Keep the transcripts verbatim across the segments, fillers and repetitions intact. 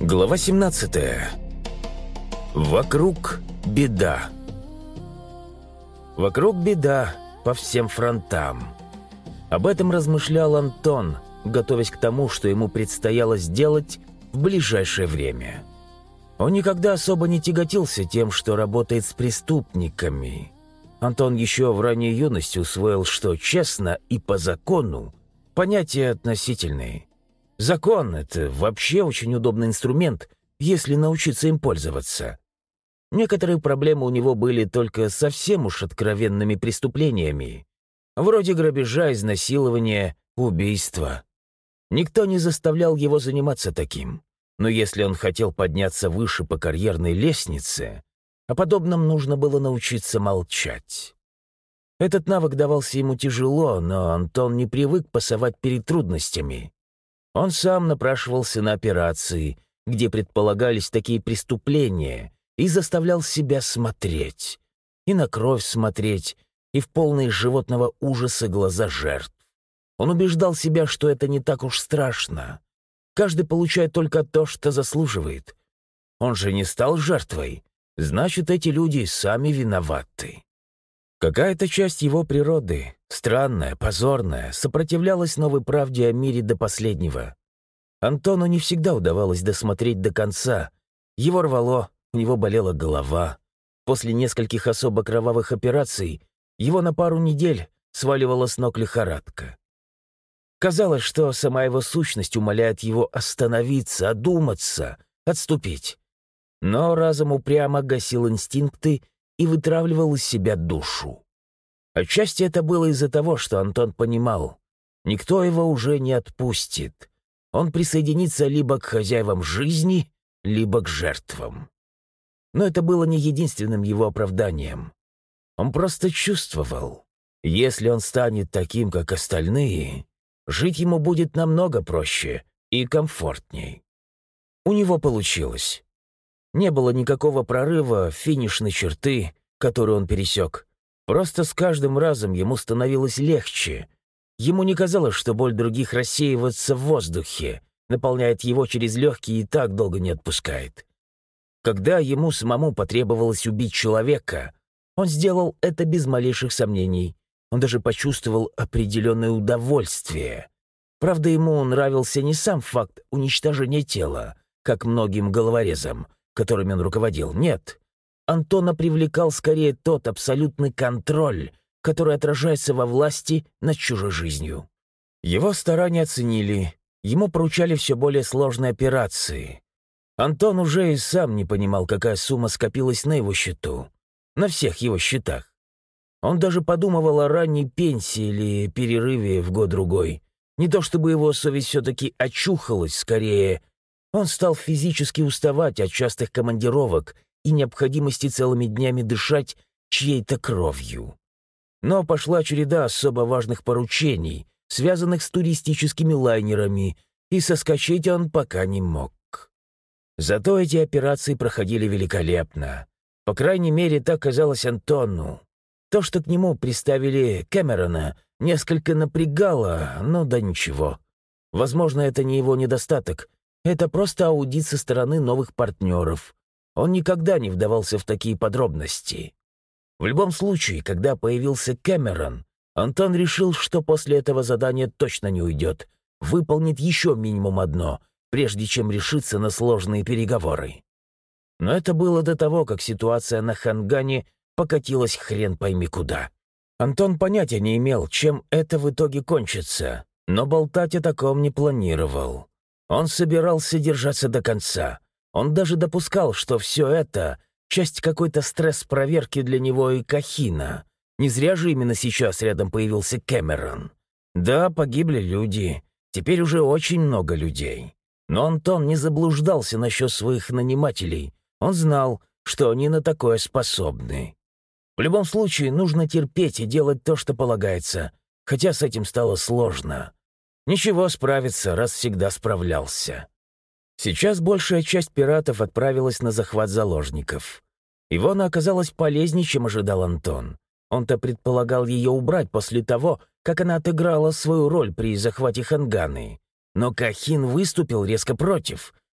Глава семнадцатая. Вокруг беда. Вокруг беда по всем фронтам. Об этом размышлял Антон, готовясь к тому, что ему предстояло сделать в ближайшее время. Он никогда особо не тяготился тем, что работает с преступниками. Антон еще в ранней юности усвоил, что честно и по закону понятия относительные. Закон — это вообще очень удобный инструмент, если научиться им пользоваться. Некоторые проблемы у него были только совсем уж откровенными преступлениями, вроде грабежа, изнасилования, убийства. Никто не заставлял его заниматься таким, но если он хотел подняться выше по карьерной лестнице, о подобном нужно было научиться молчать. Этот навык давался ему тяжело, но Антон не привык пасовать перед трудностями. Он сам напрашивался на операции, где предполагались такие преступления, и заставлял себя смотреть. И на кровь смотреть, и в полные животного ужаса глаза жертв. Он убеждал себя, что это не так уж страшно. Каждый получает только то, что заслуживает. Он же не стал жертвой. Значит, эти люди сами виноваты. Какая-то часть его природы, странная, позорная, сопротивлялась новой правде о мире до последнего. Антону не всегда удавалось досмотреть до конца. Его рвало, у него болела голова. После нескольких особо кровавых операций его на пару недель сваливала с ног лихорадка. Казалось, что сама его сущность умоляет его остановиться, одуматься, отступить. Но разум упрямо гасил инстинкты и вытравливал из себя душу. Отчасти это было из-за того, что Антон понимал, никто его уже не отпустит. Он присоединится либо к хозяевам жизни, либо к жертвам. Но это было не единственным его оправданием. Он просто чувствовал, если он станет таким, как остальные, жить ему будет намного проще и комфортней. У него получилось. Не было никакого прорыва финишной черты, которую он пересек. Просто с каждым разом ему становилось легче. Ему не казалось, что боль других рассеивается в воздухе, наполняет его через легкие и так долго не отпускает. Когда ему самому потребовалось убить человека, он сделал это без малейших сомнений. Он даже почувствовал определенное удовольствие. Правда, ему нравился не сам факт уничтожения тела, как многим головорезам, которыми он руководил. Нет. Антона привлекал скорее тот абсолютный контроль, который отражается во власти над чужой жизнью. Его старания оценили, ему поручали все более сложные операции. Антон уже и сам не понимал, какая сумма скопилась на его счету, на всех его счетах. Он даже подумывал о ранней пенсии или перерыве в год-другой. Не то чтобы его совесть все-таки очухалась, скорее, он стал физически уставать от частых командировок и необходимости целыми днями дышать чьей-то кровью. Но пошла череда особо важных поручений, связанных с туристическими лайнерами, и соскочить он пока не мог. Зато эти операции проходили великолепно. По крайней мере, так казалось Антону. То, что к нему приставили Кэмерона, несколько напрягало, но да ничего. Возможно, это не его недостаток. Это просто аудит со стороны новых партнеров. Он никогда не вдавался в такие подробности. В любом случае, когда появился Кэмерон, Антон решил, что после этого задания точно не уйдет, выполнит еще минимум одно, прежде чем решиться на сложные переговоры. Но это было до того, как ситуация на Хангане покатилась хрен пойми куда. Антон понятия не имел, чем это в итоге кончится, но болтать о таком не планировал. Он собирался держаться до конца. Он даже допускал, что все это — часть какой-то стресс-проверки для него и Кахина. Не зря же именно сейчас рядом появился Кэмерон. Да, погибли люди. Теперь уже очень много людей. Но Антон не заблуждался насчет своих нанимателей. Он знал, что они на такое способны. В любом случае, нужно терпеть и делать то, что полагается, хотя с этим стало сложно. Ничего, справиться, раз всегда справлялся. Сейчас большая часть пиратов отправилась на захват заложников. Ивона оказалась полезнее, чем ожидал Антон. Он-то предполагал ее убрать после того, как она отыграла свою роль при захвате Ханганы. Но Кахин выступил резко против.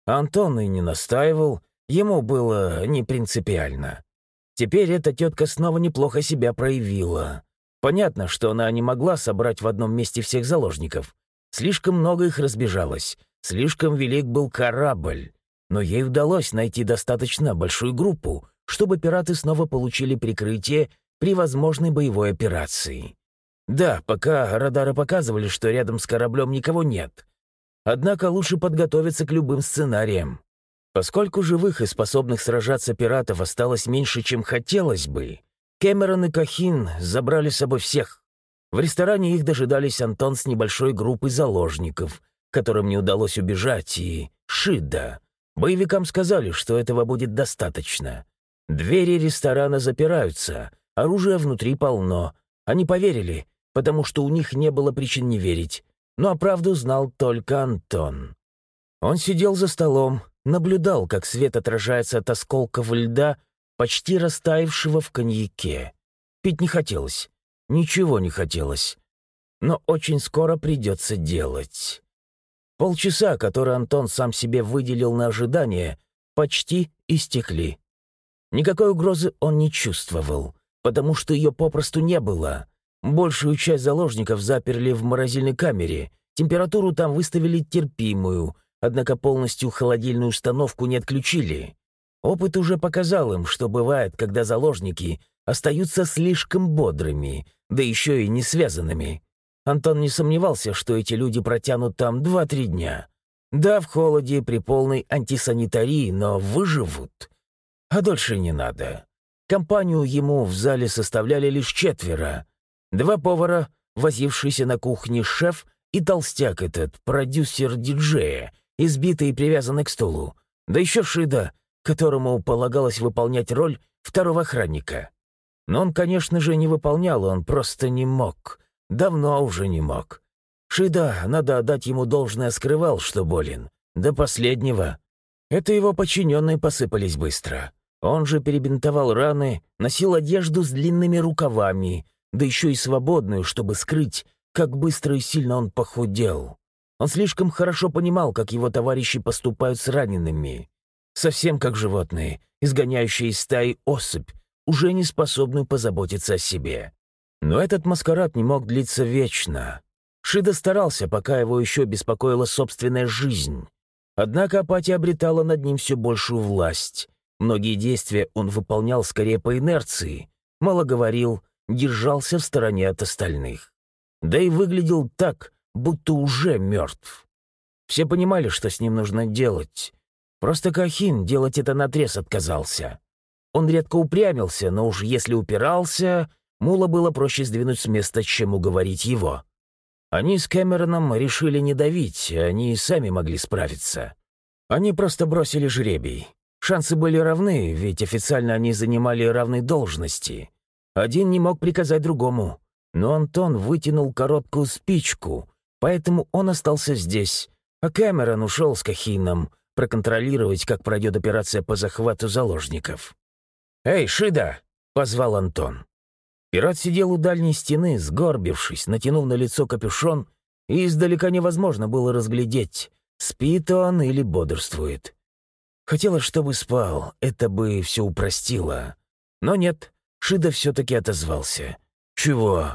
Антон и не настаивал, ему было не принципиально. Теперь эта тетка снова неплохо себя проявила. Понятно, что она не могла собрать в одном месте всех заложников. Слишком много их разбежалось, слишком велик был корабль. Но ей удалось найти достаточно большую группу, чтобы пираты снова получили прикрытие при возможной боевой операции. Да, пока радары показывали, что рядом с кораблем никого нет. Однако лучше подготовиться к любым сценариям. Поскольку живых и способных сражаться пиратов осталось меньше, чем хотелось бы, Кэмерон и Кахин забрали с собой всех. В ресторане их дожидались Антон с небольшой группой заложников, которым не удалось убежать, и Шида. Боевикам сказали, что этого будет достаточно. Двери ресторана запираются, оружия внутри полно. Они поверили, потому что у них не было причин не верить. Ну а правду знал только Антон. Он сидел за столом, наблюдал, как свет отражается от осколков льда, почти растаявшего в коньяке. Пить не хотелось, ничего не хотелось. Но очень скоро придется делать. Полчаса, которые Антон сам себе выделил на ожидание, почти истекли. Никакой угрозы он не чувствовал, потому что ее попросту не было. Большую часть заложников заперли в морозильной камере, температуру там выставили терпимую, однако полностью холодильную установку не отключили. Опыт уже показал им, что бывает, когда заложники остаются слишком бодрыми, да еще и не связанными. Антон не сомневался, что эти люди протянут там два-три дня. Да, в холоде, при полной антисанитарии, но выживут. А дольше не надо. Компанию ему в зале составляли лишь четверо. Два повара, возившийся на кухне шеф, и толстяк этот, продюсер диджея, избитый и привязанный к стулу. Да еще Шида, которому полагалось выполнять роль второго охранника. Но он, конечно же, не выполнял, он просто не мог. Давно уже не мог. Шида, надо отдать ему должное, скрывал, что болен. До последнего. Это его подчиненные посыпались быстро. Он же перебинтовал раны, носил одежду с длинными рукавами, да еще и свободную, чтобы скрыть, как быстро и сильно он похудел. Он слишком хорошо понимал, как его товарищи поступают с ранеными. Совсем как животные, изгоняющие из стаи особь, уже не способную позаботиться о себе. Но этот маскарад не мог длиться вечно. Шида старался, пока его еще беспокоила собственная жизнь. Однако апатия обретала над ним все большую власть. Многие действия он выполнял скорее по инерции, мало говорил, держался в стороне от остальных. Да и выглядел так, будто уже мертв. Все понимали, что с ним нужно делать. Просто Кахин делать это наотрез отказался. Он редко упрямился, но уж если упирался, Мула было проще сдвинуть с места, чем уговорить его. Они с Кэмероном решили не давить, они и сами могли справиться. Они просто бросили жребий. Шансы были равны, ведь официально они занимали равные должности. Один не мог приказать другому. Но Антон вытянул короткую спичку, поэтому он остался здесь, а Кэмерон ушел с Кахином проконтролировать, как пройдет операция по захвату заложников. «Эй, Шида!» — позвал Антон. Пират сидел у дальней стены, сгорбившись, натянув на лицо капюшон, и издалека невозможно было разглядеть, спит он или бодрствует. Хотелось, чтобы спал, это бы все упростило. Но нет, Шида все-таки отозвался. «Чего?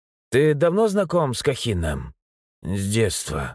Ты давно знаком с Кахином?» «С детства».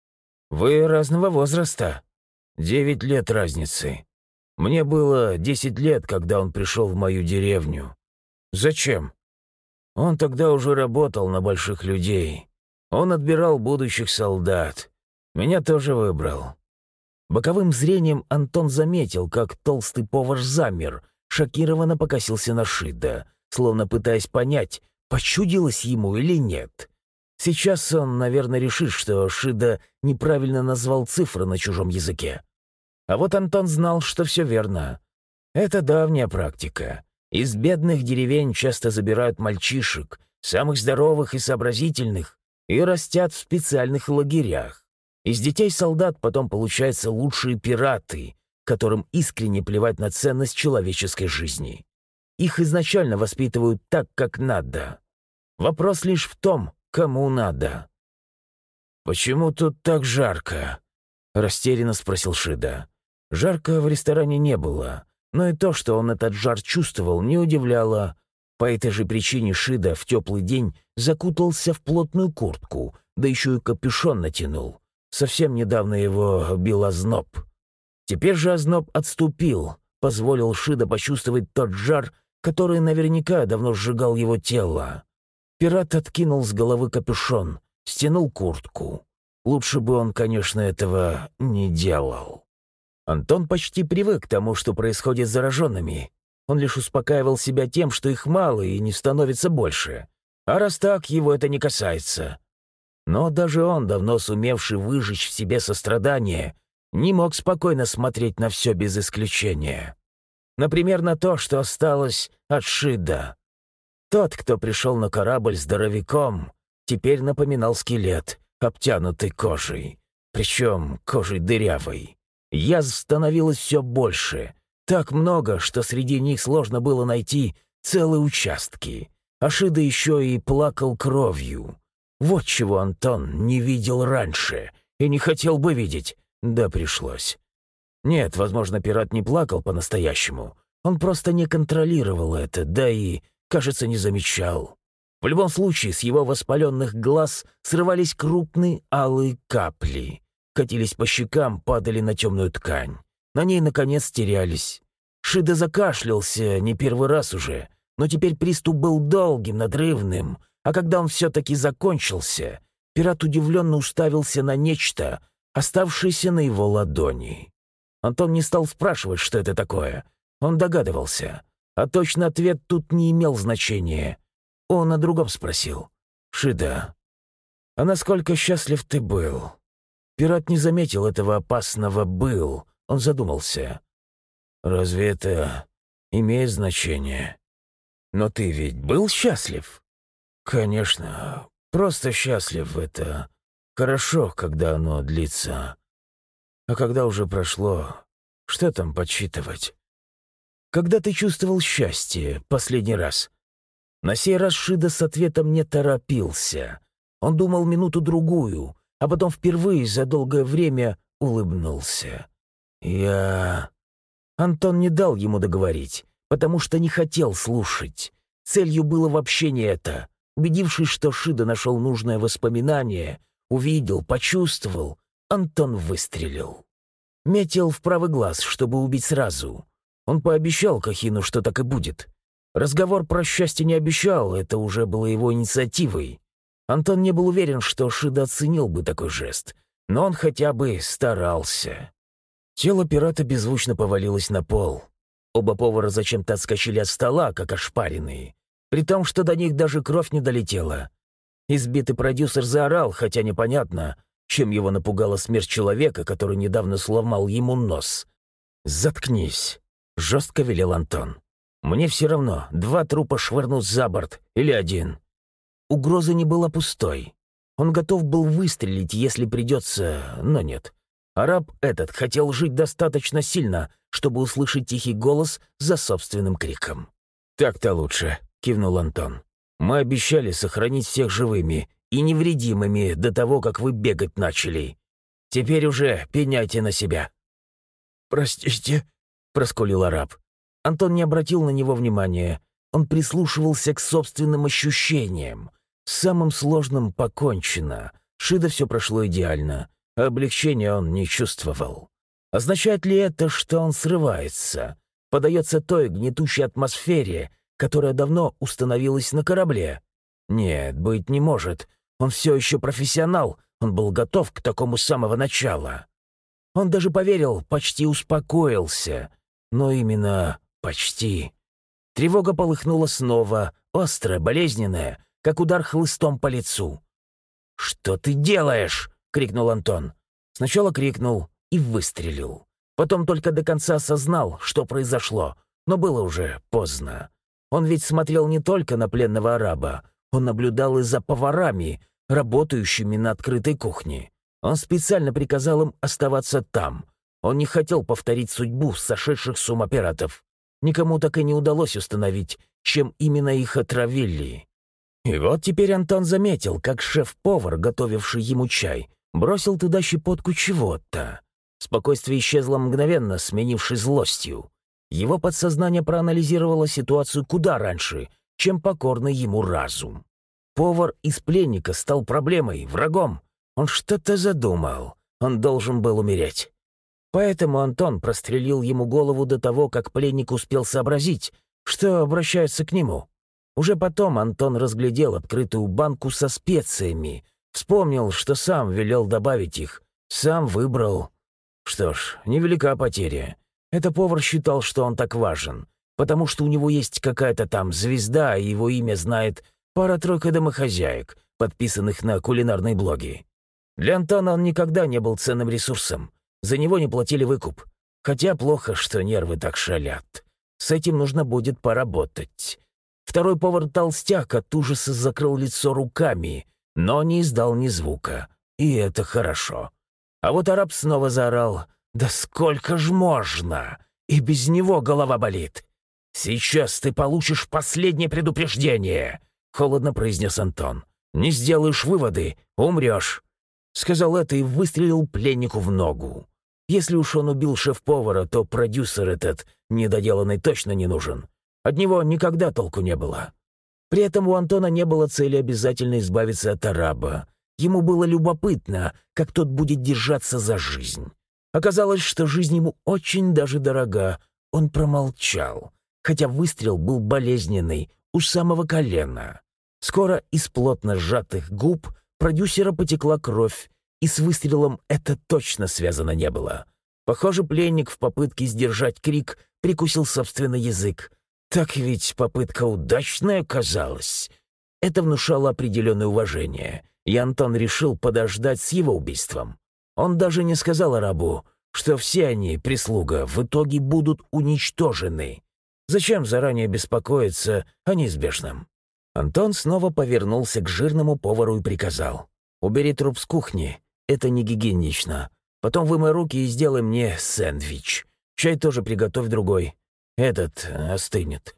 «Вы разного возраста?» «Девять лет разницы. Мне было десять лет, когда он пришел в мою деревню». «Зачем?» «Он тогда уже работал на больших людей. Он отбирал будущих солдат. Меня тоже выбрал». Боковым зрением Антон заметил, как толстый повар замер, шокированно покосился на Шида, словно пытаясь понять, почудилось ему или нет. Сейчас он, наверное, решит, что Шида неправильно назвал цифры на чужом языке. А вот Антон знал, что все верно. Это давняя практика. Из бедных деревень часто забирают мальчишек, самых здоровых и сообразительных, и растят в специальных лагерях. Из детей солдат потом получаются лучшие пираты, которым искренне плевать на ценность человеческой жизни. Их изначально воспитывают так, как надо. Вопрос лишь в том, кому надо. «Почему тут так жарко?» — растерянно спросил Шида. Жарко в ресторане не было, но и то, что он этот жар чувствовал, не удивляло. По этой же причине Шида в теплый день закутался в плотную куртку, да еще и капюшон натянул. Совсем недавно его бил озноб. Теперь же озноб отступил, позволил Шида почувствовать тот жар, который наверняка давно сжигал его тело. Пират откинул с головы капюшон, стянул куртку. Лучше бы он, конечно, этого не делал. Антон почти привык к тому, что происходит с зараженными. Он лишь успокаивал себя тем, что их мало и не становится больше. А раз так, его это не касается. Но даже он, давно сумевший выжечь в себе сострадание, не мог спокойно смотреть на все без исключения. Например, на то, что осталось от Шида. Тот, кто пришел на корабль здоровяком, теперь напоминал скелет, обтянутый кожей. Причем кожей дырявой. Язв становилось все больше. Так много, что среди них сложно было найти целые участки. А Шида еще и плакал кровью. Вот чего Антон не видел раньше и не хотел бы видеть, да пришлось. Нет, возможно, пират не плакал по-настоящему. Он просто не контролировал это, да и, кажется, не замечал. В любом случае, с его воспаленных глаз срывались крупные алые капли. Катились по щекам, падали на темную ткань. На ней, наконец, терялись. Шида закашлялся не первый раз уже, но теперь приступ был долгим, надрывным, а когда он все-таки закончился, пират удивленно уставился на нечто, оставшееся на его ладони. Антон не стал спрашивать, что это такое. Он догадывался, а точный ответ тут не имел значения. Он о другом спросил. «Шида, а насколько счастлив ты был?» Пират не заметил этого опасного «был». Он задумался. «Разве это имеет значение? Но ты ведь был счастлив?» «Конечно. Просто счастлив — это хорошо, когда оно длится. А когда уже прошло, что там подсчитывать?» «Когда ты чувствовал счастье последний раз?» На сей раз Шида с ответом не торопился. Он думал минуту-другую, а потом впервые за долгое время улыбнулся. «Я...» Антон не дал ему договорить, потому что не хотел слушать. Целью было вообще не это. Убедившись, что Шида нашел нужное воспоминание, увидел, почувствовал, Антон выстрелил. Метил в правый глаз, чтобы убить сразу. Он пообещал Кахину, что так и будет. Разговор про счастье не обещал, это уже было его инициативой. Антон не был уверен, что Шида оценил бы такой жест, но он хотя бы старался. Тело пирата беззвучно повалилось на пол. Оба повара зачем-то отскочили от стола, как ошпаренные, при том, что до них даже кровь не долетела. Избитый продюсер заорал, хотя непонятно, чем его напугала смерть человека, который недавно сломал ему нос. «Заткнись», — жестко велел Антон. «Мне все равно, два трупа швырнут за борт или один». Угроза не была пустой. Он готов был выстрелить, если придется, но нет. Араб этот хотел жить достаточно сильно, чтобы услышать тихий голос за собственным криком. «Так-то лучше», — кивнул Антон. «Мы обещали сохранить всех живыми и невредимыми до того, как вы бегать начали. Теперь уже пеняйте на себя». «Простите», — проскулил араб. Антон не обратил на него внимания. Он прислушивался к собственным ощущениям. С самым сложным покончено. Шида все прошло идеально. А облегчения он не чувствовал. Означает ли это, что он срывается? Подается той гнетущей атмосфере, которая давно установилась на корабле? Нет, быть не может. Он все еще профессионал. Он был готов к такому с самого начала. Он даже поверил, почти успокоился. Но именно почти. Тревога полыхнула снова, острая, болезненная, как удар хлыстом по лицу. «Что ты делаешь?» — крикнул Антон. Сначала крикнул и выстрелил. Потом только до конца осознал, что произошло, но было уже поздно. Он ведь смотрел не только на пленного араба, он наблюдал и за поварами, работающими на открытой кухне. Он специально приказал им оставаться там. Он не хотел повторить судьбу сошедших с ума пиратов. Никому так и не удалось установить, чем именно их отравили. И вот теперь Антон заметил, как шеф-повар, готовивший ему чай, Бросил туда щепотку чего-то. Спокойствие исчезло мгновенно, сменившись злостью. Его подсознание проанализировало ситуацию куда раньше, чем покорный ему разум. Повар из пленника стал проблемой, врагом. Он что-то задумал. Он должен был умереть. Поэтому Антон прострелил ему голову до того, как пленник успел сообразить, что обращаются к нему. Уже потом Антон разглядел открытую банку со специями, вспомнил, что сам велел добавить их, сам выбрал. Что ж, невелика потеря. Это повар считал, что он так важен, потому что у него есть какая-то там звезда, и его имя знает пара-тройка домохозяек, подписанных на кулинарные блоги. Для Антона он никогда не был ценным ресурсом. За него не платили выкуп. Хотя плохо, что нервы так шалят. С этим нужно будет поработать. Второй повар-толстяк от ужаса закрыл лицо руками, но не издал ни звука. И это хорошо. А вот араб снова заорал: «Да сколько ж можно? И без него голова болит!» «Сейчас ты получишь последнее предупреждение», — холодно произнес Антон. «Не сделаешь выводы — умрешь». Сказал это и выстрелил пленнику в ногу. Если уж он убил шеф-повара, то продюсер этот недоделанный точно не нужен. От него никогда толку не было. При этом у Антона не было цели обязательно избавиться от араба. Ему было любопытно, как тот будет держаться за жизнь. Оказалось, что жизнь ему очень даже дорога. Он промолчал, хотя выстрел был болезненный, у самого колена. Скоро из плотно сжатых губ продюсера потекла кровь, и с выстрелом это точно связано не было. Похоже, пленник в попытке сдержать крик прикусил собственный язык. Так ведь попытка удачная казалась. Это внушало определенное уважение, и Антон решил подождать с его убийством. Он даже не сказал арабу, что все они, прислуга, в итоге будут уничтожены. Зачем заранее беспокоиться о неизбежном? Антон снова повернулся к жирному повару и приказал: «Убери труп с кухни, это не гигиенично. Потом вымой руки и сделай мне сэндвич. Чай тоже приготовь другой. Этот остынет».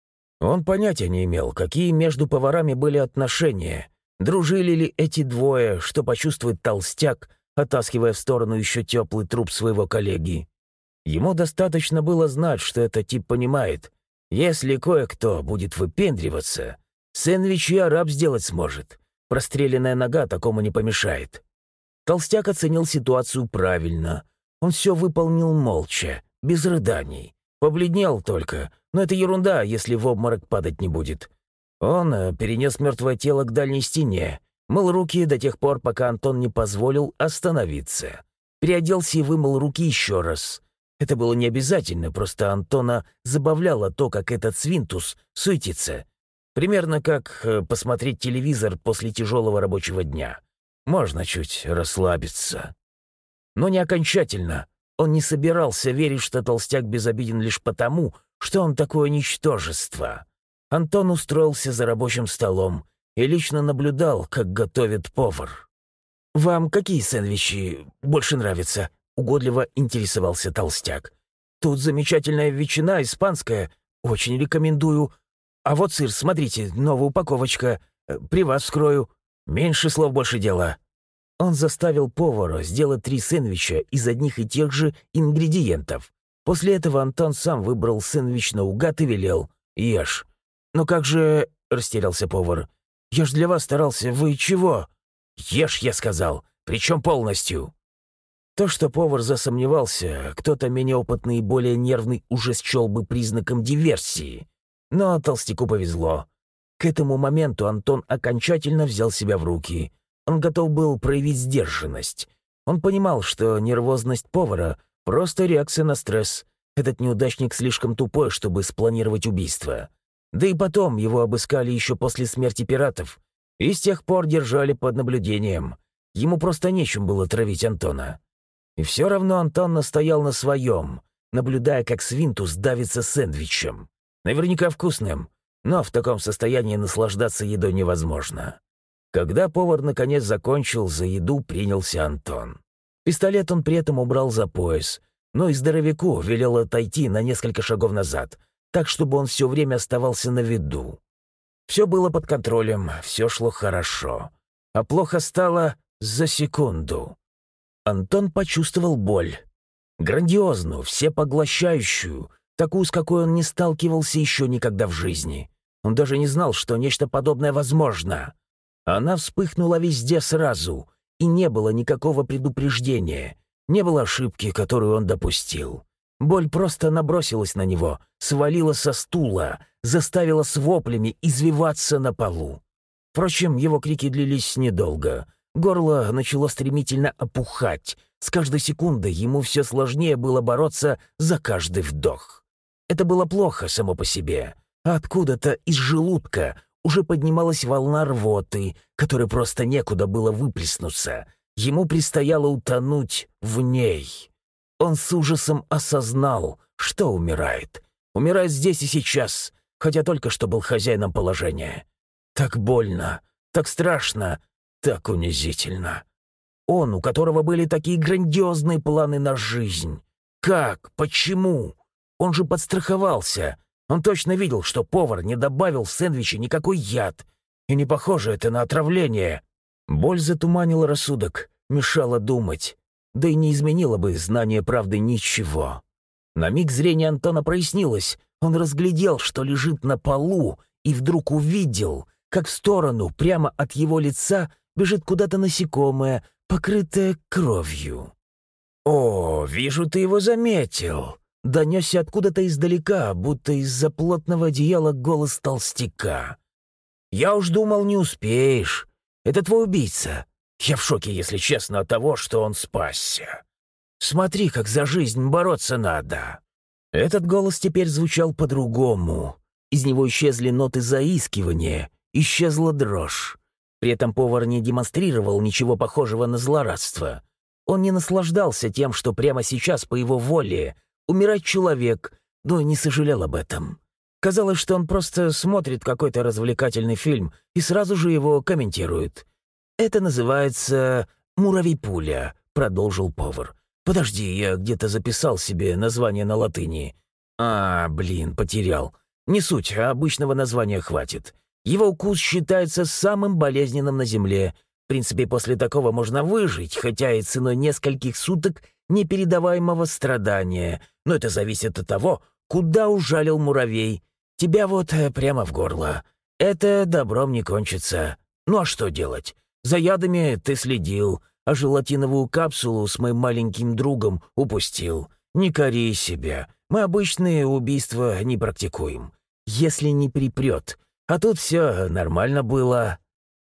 Он понятия не имел, какие между поварами были отношения. Дружили ли эти двое, что почувствует толстяк, оттаскивая в сторону еще теплый труп своего коллеги. Ему достаточно было знать, что этот тип понимает: если кое-кто будет выпендриваться, сэндвич и араб сделать сможет. Простреленная нога такому не помешает. Толстяк оценил ситуацию правильно. Он все выполнил молча, без рыданий. Побледнел только, но это ерунда, если в обморок падать не будет. Он э, перенес мертвое тело к дальней стене, мыл руки до тех пор, пока Антон не позволил остановиться. Переоделся и вымыл руки еще раз. Это было не обязательно, просто Антона забавляло то, как этот свинтус суетится. Примерно как э, посмотреть телевизор после тяжелого рабочего дня. Можно чуть расслабиться. Но не окончательно. Он не собирался верить, что толстяк безобиден лишь потому, что он такое ничтожество. Антон устроился за рабочим столом и лично наблюдал, как готовит повар. «Вам какие сэндвичи больше нравятся?» — угодливо интересовался толстяк. «Тут замечательная ветчина испанская. Очень рекомендую. А вот сыр, смотрите, новая упаковочка. При вас вскрою. Меньше слов, больше дела». Он заставил повара сделать три сэндвича из одних и тех же ингредиентов. После этого Антон сам выбрал сэндвич наугад и велел: «Ешь». «Но как же...» — растерялся повар. «Я ж для вас старался. Вы чего?» «Ешь», — я сказал. «Причем полностью». То, что повар засомневался, кто-то менее опытный и более нервный уже счел бы признаком диверсии. Но толстяку повезло. К этому моменту Антон окончательно взял себя в руки. Он готов был проявить сдержанность. Он понимал, что нервозность повара — просто реакция на стресс. Этот неудачник слишком тупой, чтобы спланировать убийство. Да и потом его обыскали еще после смерти пиратов. И с тех пор держали под наблюдением. Ему просто нечем было травить Антона. И все равно Антон настоял на своем, наблюдая, как свинтус давится сэндвичем. Наверняка вкусным, но в таком состоянии наслаждаться едой невозможно. Когда повар наконец закончил, за еду принялся Антон. Пистолет он при этом убрал за пояс, но и здоровяку велел отойти на несколько шагов назад, так, чтобы он все время оставался на виду. Все было под контролем, все шло хорошо. А плохо стало, за секунду. Антон почувствовал боль. Грандиозную, всепоглощающую, такую, с какой он не сталкивался еще никогда в жизни. Он даже не знал, что нечто подобное возможно. Она вспыхнула везде сразу, и не было никакого предупреждения, не было ошибки, которую он допустил. Боль просто набросилась на него, свалила со стула, заставила с воплями извиваться на полу. Впрочем, его крики длились недолго. Горло начало стремительно опухать. С каждой секундой ему все сложнее было бороться за каждый вдох. Это было плохо само по себе. А откуда-то из желудка уже поднималась волна рвоты, которой просто некуда было выплеснуться. Ему предстояло утонуть в ней. Он с ужасом осознал, что умирает. Умирает здесь и сейчас, хотя только что был хозяином положения. Так больно, так страшно, так унизительно. Он, у которого были такие грандиозные планы на жизнь. Как? Почему? Он же подстраховался. Он точно видел, что повар не добавил в сэндвичи никакой яд. И не похоже это на отравление. Боль затуманила рассудок, мешала думать. Да и не изменило бы знание правды ничего. На миг зрение Антона прояснилось. Он разглядел, что лежит на полу, и вдруг увидел, как в сторону, прямо от его лица, бежит куда-то насекомое, покрытое кровью. «О, вижу, ты его заметил!» — донесся откуда-то издалека, будто из-за плотного одеяла голос толстяка. «Я уж думал, не успеешь. Это твой убийца. Я в шоке, если честно, от того, что он спасся. Смотри, как за жизнь бороться надо». Этот голос теперь звучал по-другому. Из него исчезли ноты заискивания, исчезла дрожь. При этом повар не демонстрировал ничего похожего на злорадство. Он не наслаждался тем, что прямо сейчас по его воле умирает человек, но и не сожалел об этом. Казалось, что он просто смотрит какой-то развлекательный фильм и сразу же его комментирует. «Это называется «Муравей-пуля», — продолжил повар. «Подожди, я где-то записал себе название на латыни». «А, блин, потерял. Не суть, а обычного названия хватит. Его укус считается самым болезненным на Земле. В принципе, после такого можно выжить, хотя и ценой нескольких суток непередаваемого страдания. Но это зависит от того, куда ужалил муравей. Тебя вот прямо в горло. Это добром не кончится. Ну а что делать? За ядами ты следил, а желатиновую капсулу с моим маленьким другом упустил. Не кори себя. Мы обычные убийства не практикуем. Если не припрет. А тут все нормально было».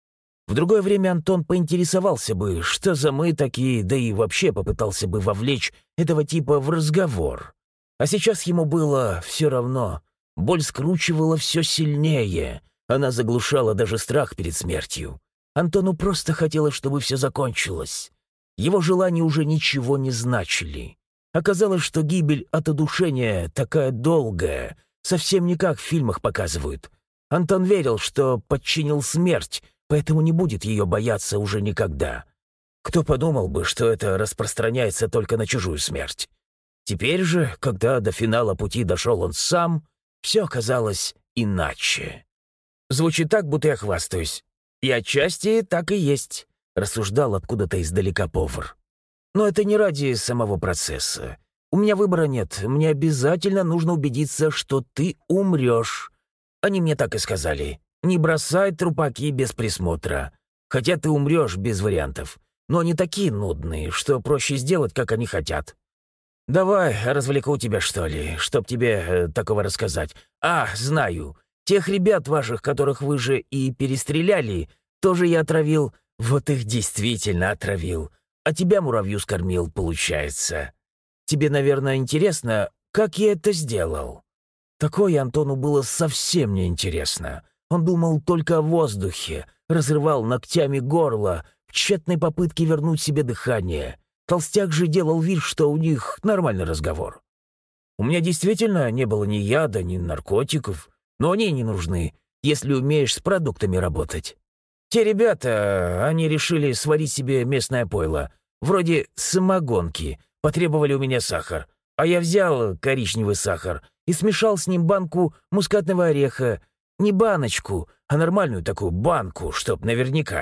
В другое время Антон поинтересовался бы, что за мы такие, да и вообще попытался бы вовлечь этого типа в разговор. А сейчас ему было все равно. Боль скручивала все сильнее. Она заглушала даже страх перед смертью. Антону просто хотелось, чтобы все закончилось. Его желания уже ничего не значили. Оказалось, что гибель от удушения такая долгая, совсем не как в фильмах показывают. Антон верил, что подчинил смерть, поэтому не будет ее бояться уже никогда. Кто подумал бы, что это распространяется только на чужую смерть? Теперь же, когда до финала пути дошел он сам, все оказалось иначе. Звучит так, будто я хвастаюсь. И отчасти так и есть, рассуждал откуда-то издалека повар. Но это не ради самого процесса. У меня выбора нет, мне обязательно нужно убедиться, что ты умрешь. Они мне так и сказали. Не бросай трупаки без присмотра. Хотя ты умрешь без вариантов. Но они такие нудные, что проще сделать, как они хотят. Давай, развлеку тебя, что ли, чтоб тебе э, такого рассказать. А, знаю. Тех ребят ваших, которых вы же и перестреляли, тоже я отравил. Вот их действительно отравил. А тебя муравью скормил, получается. Тебе, наверное, интересно, как я это сделал?» Такое Антону было совсем неинтересно. Он думал только о воздухе, разрывал ногтями горло в тщетной попытке вернуть себе дыхание. Толстяк же делал вид, что у них нормальный разговор. «У меня действительно не было ни яда, ни наркотиков, но они не нужны, если умеешь с продуктами работать. Те ребята, они решили сварить себе местное пойло, вроде самогонки, потребовали у меня сахар, а я взял коричневый сахар и смешал с ним банку мускатного ореха. Не баночку, а нормальную такую банку, чтоб наверняка.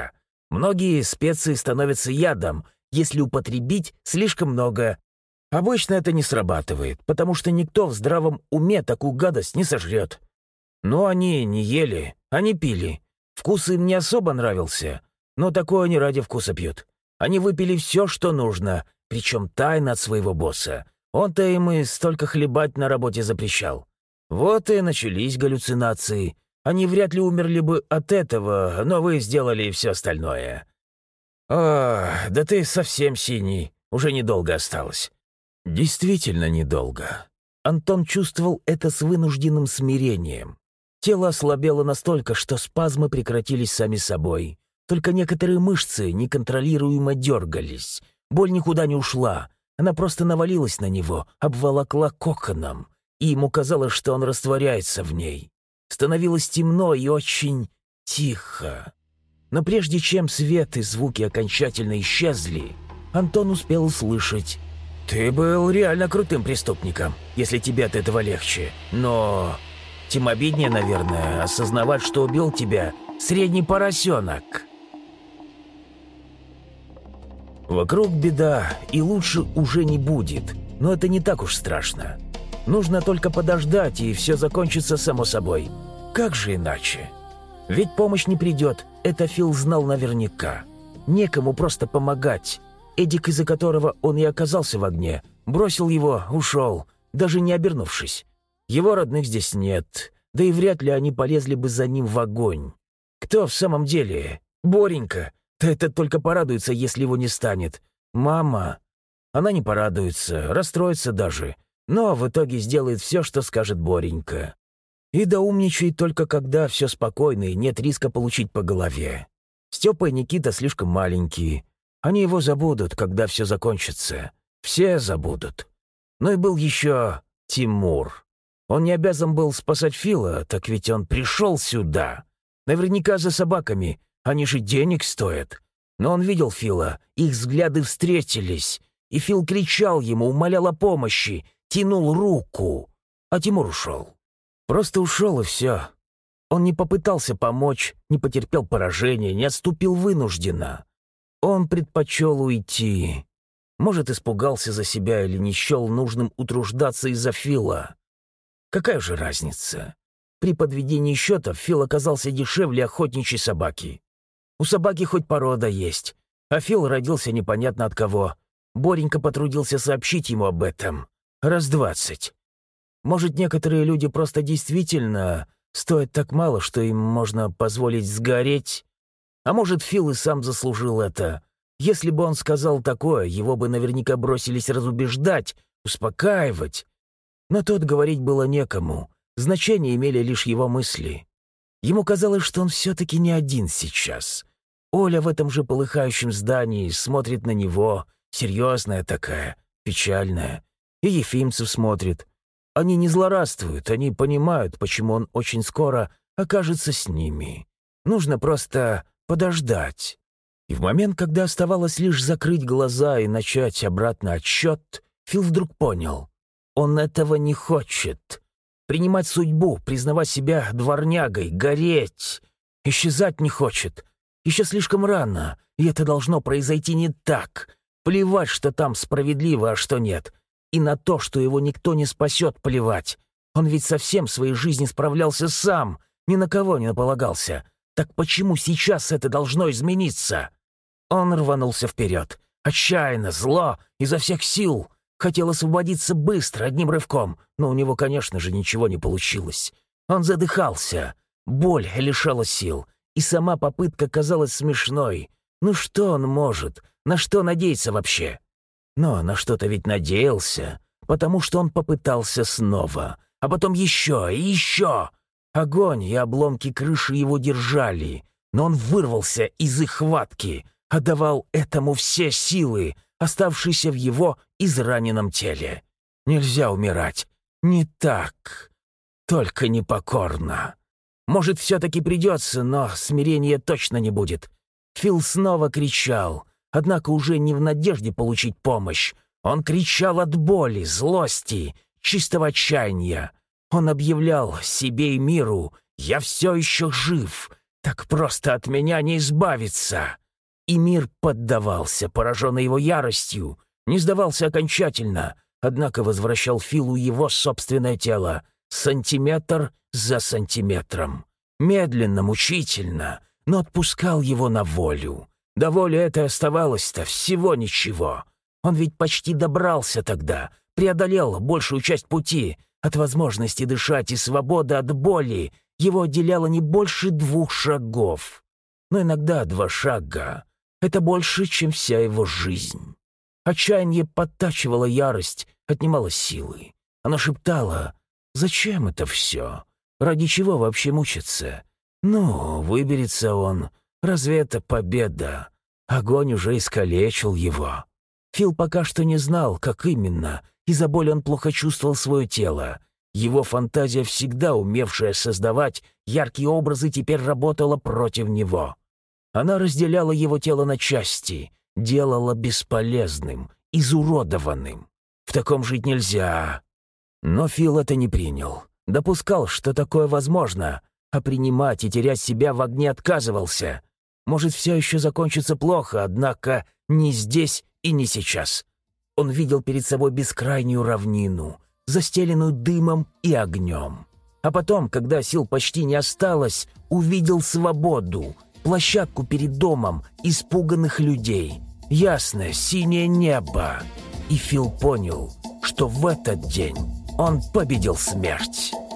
Многие специи становятся ядом, если употребить слишком много. Обычно это не срабатывает, потому что никто в здравом уме такую гадость не сожрет. Но они не ели, они пили. Вкус им не особо нравился, но такое они ради вкуса пьют. Они выпили все, что нужно, причем тайно от своего босса. Он-то им и столько хлебать на работе запрещал. Вот и начались галлюцинации. Они вряд ли умерли бы от этого, но вы сделали все остальное. О, да ты совсем синий, уже недолго осталось. Действительно недолго. Антон чувствовал это с вынужденным смирением. Тело ослабело настолько, что спазмы прекратились сами собой. Только некоторые мышцы неконтролируемо дергались. Боль никуда не ушла. Она просто навалилась на него, обволокла коконом. И ему казалось, что он растворяется в ней. Становилось темно и очень тихо. Но прежде чем свет и звуки окончательно исчезли, Антон успел услышать: «Ты был реально крутым преступником, если тебе от этого легче. Но тем обиднее, наверное, осознавать, что убил тебя средний поросенок». Вокруг беда, и лучше уже не будет, но это не так уж страшно. Нужно только подождать, и все закончится само собой. Как же иначе? Ведь помощь не придет, это Фил знал наверняка. Некому просто помогать. Эдик, из-за которого он и оказался в огне, бросил его, ушел, даже не обернувшись. Его родных здесь нет, да и вряд ли они полезли бы за ним в огонь. Кто в самом деле? Боренька. Да это только порадуется, если его не станет. Мама. Она не порадуется, расстроится даже, но в итоге сделает все, что скажет Боренька. И доумничает только когда все спокойно и нет риска получить по голове. Степа и Никита слишком маленькие. Они его забудут, когда все закончится. Все забудут. Ну и был еще Тимур. Он не обязан был спасать Фила, так ведь он пришел сюда. Наверняка за собаками. Они же денег стоят. Но он видел Фила, их взгляды встретились. И Фил кричал ему, умолял о помощи, тянул руку. А Тимур ушел. Просто ушел, и все. Он не попытался помочь, не потерпел поражения, не отступил вынужденно. Он предпочел уйти. Может, испугался за себя или не счел нужным утруждаться из-за Фила. Какая же разница? При подведении счетов Фил оказался дешевле охотничьей собаки. У собаки хоть порода есть, а Фил родился непонятно от кого. Боренька потрудился сообщить ему об этом. Раз двадцать. Может, некоторые люди просто действительно стоят так мало, что им можно позволить сгореть? А может, Фил и сам заслужил это. Если бы он сказал такое, его бы наверняка бросились разубеждать, успокаивать. Но тут говорить было некому. Значение имели лишь его мысли. Ему казалось, что он все-таки не один сейчас. Оля в этом же полыхающем здании смотрит на него, серьезная такая, печальная. И Ефимцев смотрит. Они не злорадствуют, они понимают, почему он очень скоро окажется с ними. Нужно просто подождать. И в момент, когда оставалось лишь закрыть глаза и начать обратный отсчет, Фил вдруг понял. Он этого не хочет. Принимать судьбу, признавать себя дворнягой, гореть. Исчезать не хочет. Еще слишком рано, и это должно произойти не так. Плевать, что там справедливо, а что нет. И на то, что его никто не спасет, плевать. Он ведь совсем в своей жизни справлялся сам, ни на кого не полагался. Так почему сейчас это должно измениться? Он рванулся вперед. Отчаянно, зло, изо всех сил. Хотел освободиться быстро, одним рывком, но у него, конечно же, ничего не получилось. Он задыхался. Боль лишала сил. И сама попытка казалась смешной. Ну что он может? На что надеяться вообще? Но на что-то ведь надеялся, потому что он попытался снова. А потом еще и еще. Огонь и обломки крыши его держали, но он вырвался из их хватки, отдавал этому все силы, оставшиеся в его израненном теле. Нельзя умирать. Не так. Только непокорно. Может, все-таки придется, но смирения точно не будет. Фил снова кричал, однако уже не в надежде получить помощь. Он кричал от боли, злости, чистого отчаяния. Он объявлял себе и миру: «Я все еще жив, так просто от меня не избавиться». И мир поддавался, пораженный его яростью, не сдавался окончательно, однако возвращал Филу его собственное тело, сантиметр за сантиметром. Медленно, мучительно, но отпускал его на волю. До воли этой оставалось-то всего ничего. Он ведь почти добрался тогда, преодолел большую часть пути. От возможности дышать и свободы от боли его отделяло не больше двух шагов. Но иногда два шага — это больше, чем вся его жизнь. Отчаяние подтачивало ярость, отнимало силы. Оно шептало: «Зачем это все? Ради чего вообще мучиться? Ну, выберется он. Разве это победа? Огонь уже искалечил его». Фил пока что не знал, как именно. Из-за боли он плохо чувствовал свое тело. Его фантазия, всегда умевшая создавать яркие образы, теперь работала против него. Она разделяла его тело на части, делала бесполезным, изуродованным. В таком жить нельзя. Но Фил это не принял. Допускал, что такое возможно, а принимать и терять себя в огне отказывался. Может, все еще закончится плохо, однако не здесь и не сейчас. Он видел перед собой бескрайнюю равнину, застеленную дымом и огнем. А потом, когда сил почти не осталось, увидел свободу, площадку перед домом, испуганных людей, ясное синее небо. И Фил понял, что в этот день он победил смерть.